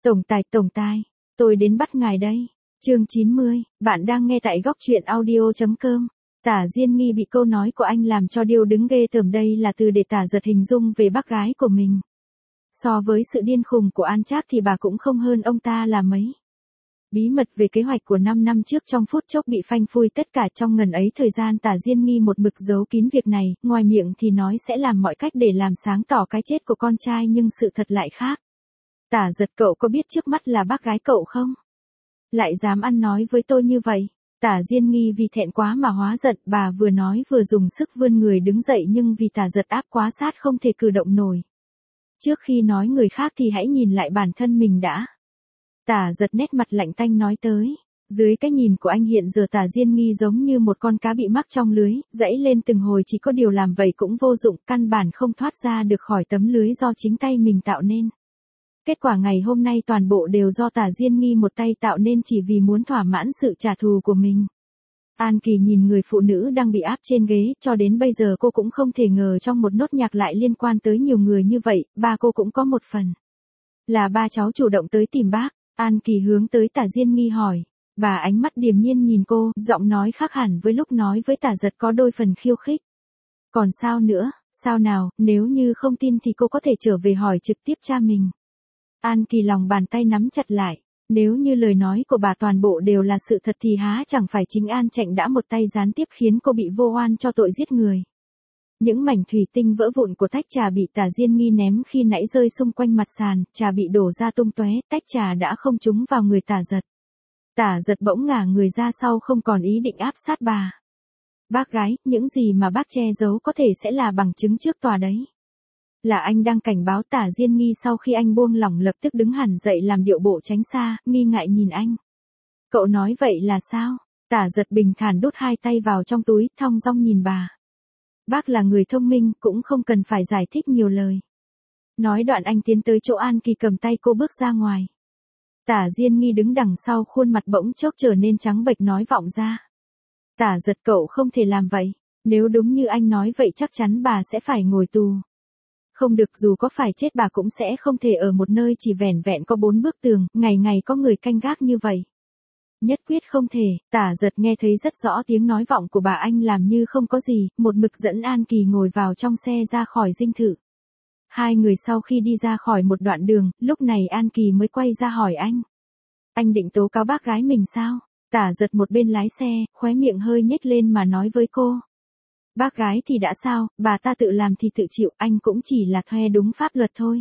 Tổng tài, tôi đến bắt ngài đây. Chương 90, bạn đang nghe tại góc truyện audio.com. Tả Diên Nghi bị câu nói của anh làm cho điêu đứng ghê tởm, đây là từ để Tả Giật hình dung về bác gái của mình. So với sự điên khùng của An Trác thì bà cũng không hơn ông ta là mấy. Bí mật về kế hoạch của 5 năm trước trong phút chốc bị phanh phui tất cả. Trong ngần ấy thời gian Tả Diên Nghi một mực giấu kín việc này, ngoài miệng thì nói sẽ làm mọi cách để làm sáng tỏ cái chết của con trai nhưng sự thật lại khác. Tả Giật, cậu có biết trước mắt là bác gái cậu không? Lại dám ăn nói với tôi như vậy. Tả Diên Nghi vì thẹn quá mà hóa giận, bà vừa nói vừa dùng sức vươn người đứng dậy nhưng vì Tả Giật áp quá sát không thể cử động nổi. Trước khi nói người khác thì hãy nhìn lại bản thân mình đã. Tả Giật nét mặt lạnh tanh nói tới. Dưới cái nhìn của anh hiện giờ Tả Diên Nghi giống như một con cá bị mắc trong lưới, giãy lên từng hồi chỉ có điều làm vậy cũng vô dụng, căn bản không thoát ra được khỏi tấm lưới do chính tay mình tạo nên. Kết quả ngày hôm nay toàn bộ đều do Tả Diên Nghi một tay tạo nên chỉ vì muốn thỏa mãn sự trả thù của mình. An Kỳ nhìn người phụ nữ đang bị áp trên ghế, cho đến bây giờ cô cũng không thể ngờ trong một nốt nhạc lại liên quan tới nhiều người như vậy, ba cô cũng có một phần. Là ba cháu chủ động tới tìm bác. An Kỳ hướng tới Tả Diên Nghi hỏi. Bà ánh mắt điềm nhiên nhìn cô, giọng nói khác hẳn với lúc nói với Tả Giật có đôi phần khiêu khích. Còn sao nữa, sao nào, nếu như không tin thì cô có thể trở về hỏi trực tiếp cha mình. An Kỳ lòng bàn tay nắm chặt lại. Nếu như lời nói của bà toàn bộ đều là sự thật thì há chẳng phải chính An Trạch đã một tay gián tiếp khiến cô bị vô oan cho tội giết người. Những mảnh thủy tinh vỡ vụn của tách trà bị Tả Diên Nghi ném khi nãy rơi xung quanh mặt sàn, trà bị đổ ra tung tóe, tách trà đã không trúng vào người Tả Giật. Tả Giật bỗng ngả người ra sau không còn ý định áp sát bà. Bác gái, những gì mà bác che giấu có thể sẽ là bằng chứng trước tòa đấy. Là anh đang cảnh báo. Tả Diên Nghi sau khi anh buông lỏng lập tức đứng hẳn dậy làm điệu bộ tránh xa, nghi ngại nhìn anh. Cậu nói vậy là sao? Tả Giật bình thản đút hai tay vào trong túi, thong dong nhìn bà. Bác là người thông minh, cũng không cần phải giải thích nhiều lời. Nói đoạn anh tiến tới chỗ An Kỳ cầm tay cô bước ra ngoài. Tả Diên Nghi đứng đằng sau, khuôn mặt bỗng chốc trở nên trắng bệch nói vọng ra. Tả Giật, cậu không thể làm vậy. Nếu đúng như anh nói vậy chắc chắn bà sẽ phải ngồi tù. Không được, dù có phải chết bà cũng sẽ không thể ở một nơi chỉ vẻn vẹn có 4 bức tường, ngày ngày có người canh gác như vậy. Nhất quyết không thể. Tả Giật nghe thấy rất rõ tiếng nói vọng của bà, anh làm như không có gì, một mực dẫn An Kỳ ngồi vào trong xe ra khỏi dinh thự. Hai người sau khi đi ra khỏi một đoạn đường, lúc này An Kỳ mới quay ra hỏi anh. Anh định tố cáo bác gái mình sao? Tả Giật một bên lái xe, khóe miệng hơi nhếch lên mà nói với cô. Bác gái thì đã sao, bà ta tự làm thì tự chịu, anh cũng chỉ là thuê đúng pháp luật thôi.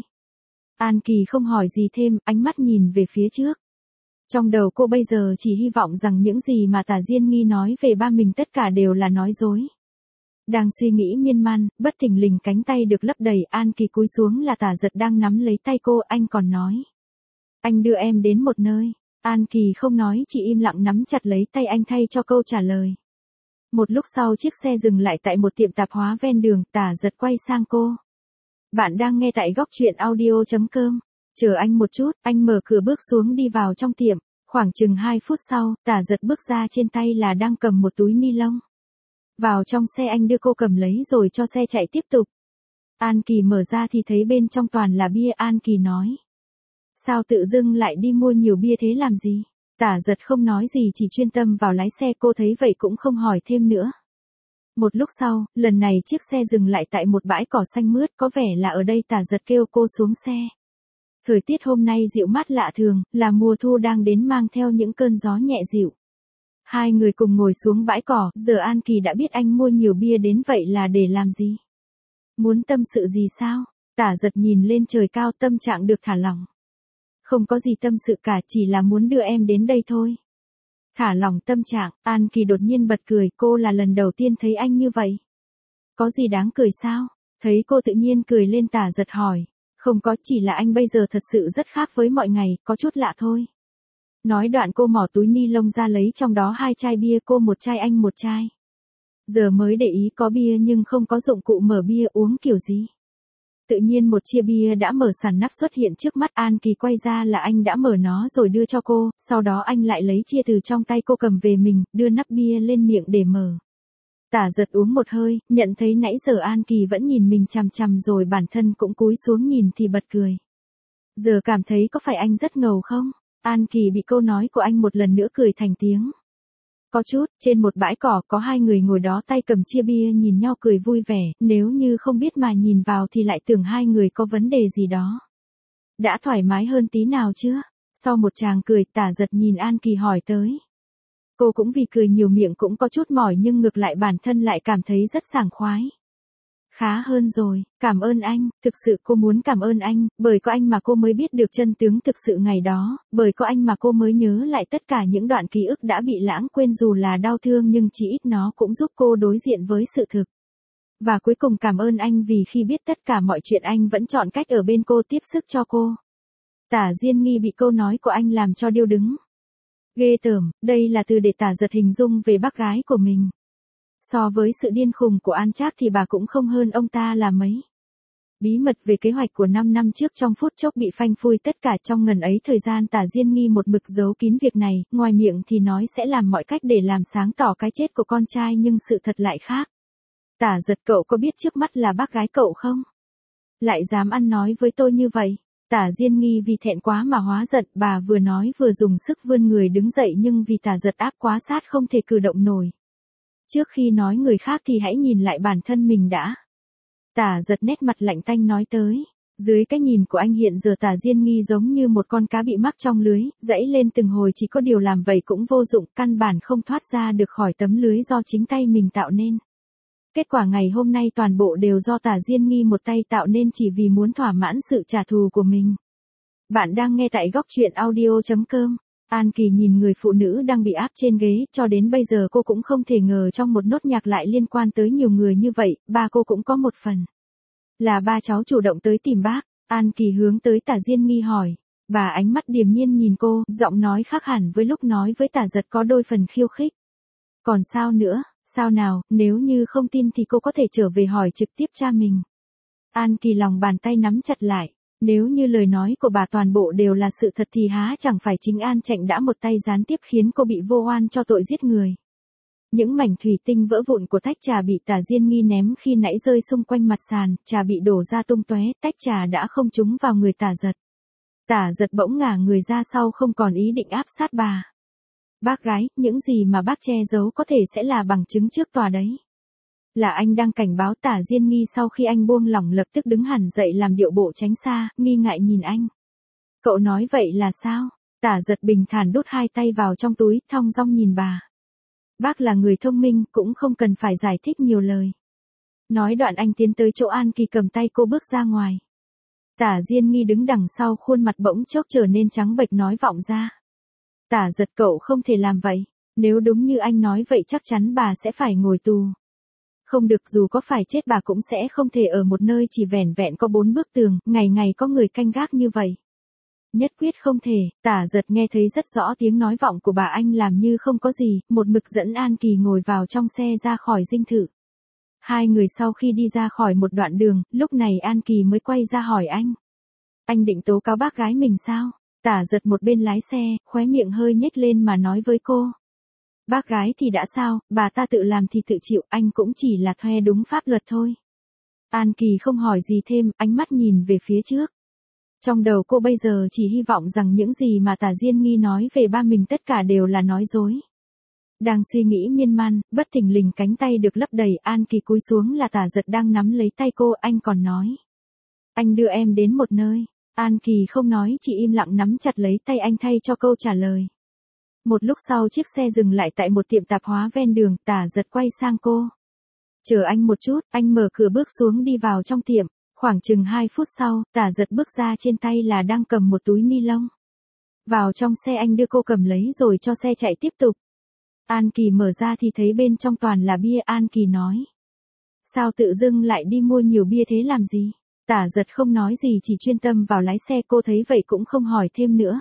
An Kỳ không hỏi gì thêm, ánh mắt nhìn về phía trước. Trong đầu cô bây giờ chỉ hy vọng rằng những gì mà Tả Diên Nghi nói về ba mình tất cả đều là nói dối. Đang suy nghĩ miên man, bất thình lình cánh tay được lấp đầy, An Kỳ cúi xuống là Tả Giật đang nắm lấy tay cô, anh còn nói. Anh đưa em đến một nơi. An Kỳ không nói, chỉ im lặng nắm chặt lấy tay anh thay cho câu trả lời. Một lúc sau chiếc xe dừng lại tại một tiệm tạp hóa ven đường, Tả Giật quay sang cô. Bạn đang nghe tại góc truyện audio.com. Chờ anh một chút, anh mở cửa bước xuống đi vào trong tiệm. Khoảng chừng 2 phút sau, Tả Giật bước ra, trên tay là đang cầm một túi ni lông. Vào trong xe anh đưa cô cầm lấy rồi cho xe chạy tiếp tục. An Kỳ mở ra thì thấy bên trong toàn là bia. An Kỳ nói. Sao tự dưng lại đi mua nhiều bia thế làm gì? Tả Giật không nói gì, chỉ chuyên tâm vào lái xe, cô thấy vậy cũng không hỏi thêm nữa. Một lúc sau, lần này chiếc xe dừng lại tại một bãi cỏ xanh mướt, có vẻ là ở đây. Tả Giật kêu cô xuống xe. Thời tiết hôm nay dịu mát lạ thường, là mùa thu đang đến mang theo những cơn gió nhẹ dịu. Hai người cùng ngồi xuống bãi cỏ, giờ An Kỳ đã biết anh mua nhiều bia đến vậy là để làm gì? Muốn tâm sự gì sao? Tả Giật nhìn lên trời cao, tâm trạng được thả lỏng. Không có gì tâm sự cả, chỉ là muốn đưa em đến đây thôi. Thả lỏng tâm trạng, An Kỳ đột nhiên bật cười, cô là lần đầu tiên thấy anh như vậy. Có gì đáng cười sao? Thấy cô tự nhiên cười lên, Tả Giật hỏi. Không có, chỉ là anh bây giờ thật sự rất khác với mọi ngày, có chút lạ thôi. Nói đoạn cô mỏ túi ni lông ra lấy trong đó 2 chai bia, cô một chai anh một chai. Giờ mới để ý có bia nhưng không có dụng cụ mở bia, uống kiểu gì. Tự nhiên một chia bia đã mở sẵn nắp xuất hiện trước mắt. An Kỳ quay ra là anh đã mở nó rồi đưa cho cô, sau đó anh lại lấy chia từ trong tay cô cầm về mình, đưa nắp bia lên miệng để mở. Tả Giật uống một hơi, nhận thấy nãy giờ An Kỳ vẫn nhìn mình chằm chằm rồi bản thân cũng cúi xuống nhìn thì bật cười. Giờ cảm thấy có phải anh rất ngầu không? An Kỳ bị câu nói của anh một lần nữa cười thành tiếng. Có chút, trên một bãi cỏ có hai người ngồi đó tay cầm chia bia nhìn nhau cười vui vẻ, nếu như không biết mà nhìn vào thì lại tưởng hai người có vấn đề gì đó. Đã thoải mái hơn tí nào chưa? Sau một tràng cười, Tả Giật nhìn An Kỳ hỏi tới. Cô cũng vì cười nhiều miệng cũng có chút mỏi nhưng ngược lại bản thân lại cảm thấy rất sảng khoái. Khá hơn rồi, cảm ơn anh, thực sự cô muốn cảm ơn anh, bởi có anh mà cô mới biết được chân tướng thực sự ngày đó, bởi có anh mà cô mới nhớ lại tất cả những đoạn ký ức đã bị lãng quên dù là đau thương nhưng chỉ ít nó cũng giúp cô đối diện với sự thực. Và cuối cùng cảm ơn anh vì khi biết tất cả mọi chuyện anh vẫn chọn cách ở bên cô tiếp sức cho cô. Tả Diên Nghi bị câu nói của anh làm cho điêu đứng. Ghê tởm, đây là từ để Tả Giật hình dung về bác gái của mình. So với sự điên khùng của An Trác thì bà cũng không hơn ông ta là mấy. Bí mật về kế hoạch của 5 năm trước trong phút chốc bị phanh phui tất cả trong ngần ấy thời gian Tả Diên Nghi một mực giấu kín việc này, ngoài miệng thì nói sẽ làm mọi cách để làm sáng tỏ cái chết của con trai nhưng sự thật lại khác. Tả Giật cậu có biết trước mắt là bác gái cậu không? Lại dám ăn nói với tôi như vậy. Tả Diên Nghi vì thẹn quá mà hóa giận, bà vừa nói vừa dùng sức vươn người đứng dậy nhưng vì Tả Giật áp quá sát không thể cử động nổi. Trước khi nói người khác thì hãy nhìn lại bản thân mình đã. Tả Giật nét mặt lạnh tanh nói tới. Dưới cái nhìn của anh hiện giờ Tả Diên Nghi giống như một con cá bị mắc trong lưới, dãy lên từng hồi chỉ có điều làm vậy cũng vô dụng, căn bản không thoát ra được khỏi tấm lưới do chính tay mình tạo nên. Kết quả ngày hôm nay toàn bộ đều do Tả Diên Nghi một tay tạo nên chỉ vì muốn thỏa mãn sự trả thù của mình. Bạn đang nghe tại góc truyện audio.com. An Kỳ nhìn người phụ nữ đang bị áp trên ghế, cho đến bây giờ cô cũng không thể ngờ trong một nốt nhạc lại liên quan tới nhiều người như vậy, ba cô cũng có một phần. Là ba cháu chủ động tới tìm bác, An Kỳ hướng tới Tả Diên Nghi hỏi. Bà ánh mắt điềm nhiên nhìn cô, giọng nói khác hẳn với lúc nói với Tả Giật có đôi phần khiêu khích. Còn sao nữa, sao nào, nếu như không tin thì cô có thể trở về hỏi trực tiếp cha mình. An Kỳ lòng bàn tay nắm chặt lại. Nếu như lời nói của bà toàn bộ đều là sự thật thì há chẳng phải chính An Trạch đã một tay gián tiếp khiến cô bị vô oan cho tội giết người. Những mảnh thủy tinh vỡ vụn của tách trà bị Tả Diên Nghi ném khi nãy rơi xung quanh mặt sàn, trà bị đổ ra tung tóe, tách trà đã không trúng vào người Tả Giật. Tả Giật bỗng ngả người ra sau không còn ý định áp sát bà. Bác gái, những gì mà bác che giấu có thể sẽ là bằng chứng trước tòa đấy. Là anh đang cảnh báo Tả Diên Nghi sau khi anh buông lỏng lập tức đứng hẳn dậy làm điệu bộ tránh xa, nghi ngại nhìn anh. Cậu nói vậy là sao? Tả Giật bình thản đút hai tay vào trong túi, thong dong nhìn bà. Bác là người thông minh, cũng không cần phải giải thích nhiều lời. Nói đoạn anh tiến tới chỗ An Kỳ cầm tay cô bước ra ngoài. Tả Diên Nghi đứng đằng sau khuôn mặt bỗng chốc trở nên trắng bệch nói vọng ra. Tả Giật cậu không thể làm vậy, nếu đúng như anh nói vậy chắc chắn bà sẽ phải ngồi tù. Không được, dù có phải chết bà cũng sẽ không thể ở một nơi chỉ vẻn vẹn có 4 bức tường, ngày ngày có người canh gác như vậy. Nhất quyết không thể, Tả Giật nghe thấy rất rõ tiếng nói vọng của bà anh làm như không có gì, một mực dẫn An Kỳ ngồi vào trong xe ra khỏi dinh thự. Hai người sau khi đi ra khỏi một đoạn đường, lúc này An Kỳ mới quay ra hỏi anh. Anh định tố cáo bác gái mình sao? Tả Giật một bên lái xe, khóe miệng hơi nhếch lên mà nói với cô. Bác gái thì đã sao, bà ta tự làm thì tự chịu, anh cũng chỉ là thuê đúng pháp luật thôi. An Kỳ không hỏi gì thêm, ánh mắt nhìn về phía trước. Trong đầu cô bây giờ chỉ hy vọng rằng những gì mà Tả Diên Nghi nói về ba mình tất cả đều là nói dối. Đang suy nghĩ miên man, bất thình lình cánh tay được lấp đầy, An Kỳ cúi xuống là Tả Giật đang nắm lấy tay cô, anh còn nói. Anh đưa em đến một nơi. An Kỳ không nói, chỉ im lặng nắm chặt lấy tay anh thay cho câu trả lời. Một lúc sau chiếc xe dừng lại tại một tiệm tạp hóa ven đường, Tả Giật quay sang cô. Chờ anh một chút, anh mở cửa bước xuống đi vào trong tiệm. Khoảng chừng 2 phút sau, Tả Giật bước ra trên tay là đang cầm một túi ni lông. Vào trong xe anh đưa cô cầm lấy rồi cho xe chạy tiếp tục. An Kỳ mở ra thì thấy bên trong toàn là bia. An Kỳ nói. Sao tự dưng lại đi mua nhiều bia thế làm gì? Tả Giật không nói gì chỉ chuyên tâm vào lái xe, cô thấy vậy cũng không hỏi thêm nữa.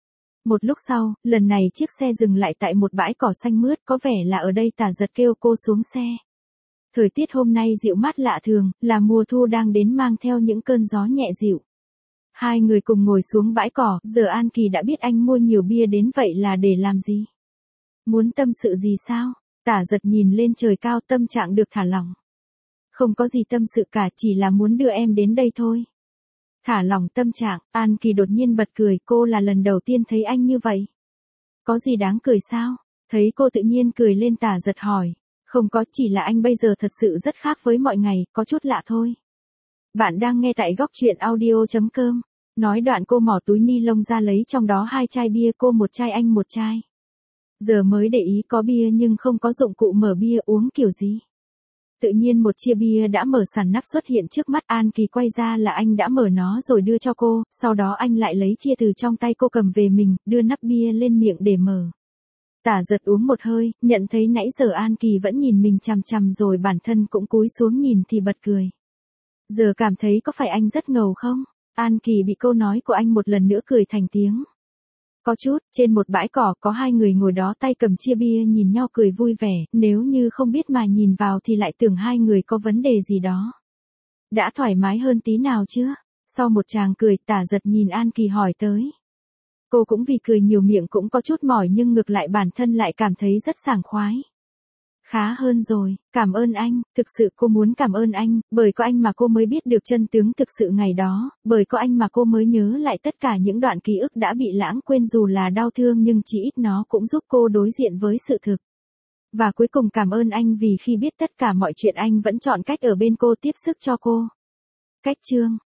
Một lúc sau, lần này chiếc xe dừng lại tại một bãi cỏ xanh mướt, có vẻ là ở đây. Tả Giật kêu cô xuống xe. Thời tiết hôm nay dịu mát lạ thường, là mùa thu đang đến mang theo những cơn gió nhẹ dịu. Hai người cùng ngồi xuống bãi cỏ, giờ An Kỳ đã biết anh mua nhiều bia đến vậy là để làm gì? Muốn tâm sự gì sao? Tả Giật nhìn lên trời cao, tâm trạng được thả lỏng. Không có gì tâm sự cả, chỉ là muốn đưa em đến đây thôi. Thả lỏng tâm trạng, An Kỳ đột nhiên bật cười, cô là lần đầu tiên thấy anh như vậy. Có gì đáng cười sao? Thấy cô tự nhiên cười lên Tả Giật hỏi. Không có, chỉ là anh bây giờ thật sự rất khác với mọi ngày, có chút lạ thôi. Bạn đang nghe tại góc truyện audio.com. Nói đoạn cô mỏ túi ni lông ra lấy trong đó 2 chai bia, cô một chai anh một chai. Giờ mới để ý có bia nhưng không có dụng cụ mở bia, uống kiểu gì. Tự nhiên một chia bia đã mở sẵn nắp xuất hiện trước mắt. An Kỳ quay ra là anh đã mở nó rồi đưa cho cô, sau đó anh lại lấy chia từ trong tay cô cầm về mình, đưa nắp bia lên miệng để mở. Tả Giật uống một hơi, nhận thấy nãy giờ An Kỳ vẫn nhìn mình chằm chằm rồi bản thân cũng cúi xuống nhìn thì bật cười. Giờ cảm thấy có phải anh rất ngầu không? An Kỳ bị câu nói của anh một lần nữa cười thành tiếng. Có chút, trên một bãi cỏ có 2 người ngồi đó tay cầm chia bia nhìn nhau cười vui vẻ, nếu như không biết mà nhìn vào thì lại tưởng 2 người có vấn đề gì đó. Đã thoải mái hơn tí nào chưa? Sau một tràng cười, Tả Giật nhìn An Kỳ hỏi tới. Cô cũng vì cười nhiều miệng cũng có chút mỏi nhưng ngược lại bản thân lại cảm thấy rất sảng khoái. Khá hơn rồi, cảm ơn anh, thực sự cô muốn cảm ơn anh, bởi có anh mà cô mới biết được chân tướng thực sự ngày đó, bởi có anh mà cô mới nhớ lại tất cả những đoạn ký ức đã bị lãng quên dù là đau thương nhưng chỉ ít nó cũng giúp cô đối diện với sự thực. Và cuối cùng cảm ơn anh vì khi biết tất cả mọi chuyện anh vẫn chọn cách ở bên cô tiếp sức cho cô. Cách chương